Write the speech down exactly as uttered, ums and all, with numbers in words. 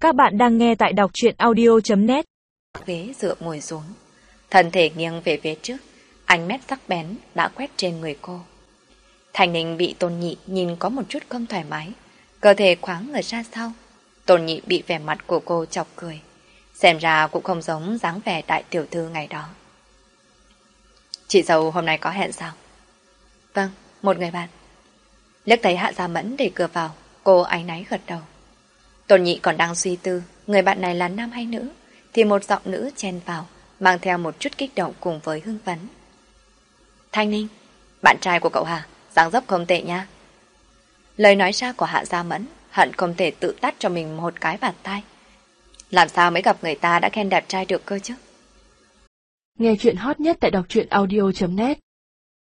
Các bạn đang nghe tại đọc truyện audio chấm net. Ghế dựa ngồi xuống, thân thể nghiêng về phía trước, ánh mắt sắc bén đã quét trên người cô. Thành Ninh bị Tôn Nhị nhìn có một chút không thoải mái, cơ thể khoáng người ra sau. Tôn Nhị bị vẻ mặt của cô chọc cười, xem ra cũng không giống dáng vẻ đại tiểu thư ngày đó. Chị dâu hôm nay có hẹn sao? Vâng, một người bạn. Liếc thấy Hạ Gia Mẫn đẩy cửa vào, cô áy náy gật đầu. Tôn Nhị còn đang suy tư người bạn này là nam hay nữ, thì một giọng nữ chen vào, mang theo một chút kích động cùng với hưng phấn. Thanh Ninh, bạn trai của cậu Hà, dáng dấp không tệ nha. Lời nói ra của Hạ Gia Mẫn hận không thể tự tát cho mình một cái bạt tai. Làm sao mới gặp người ta đã khen đẹp trai được cơ chứ? Nghe chuyện hot nhất tại đọc truyện audio chấm net.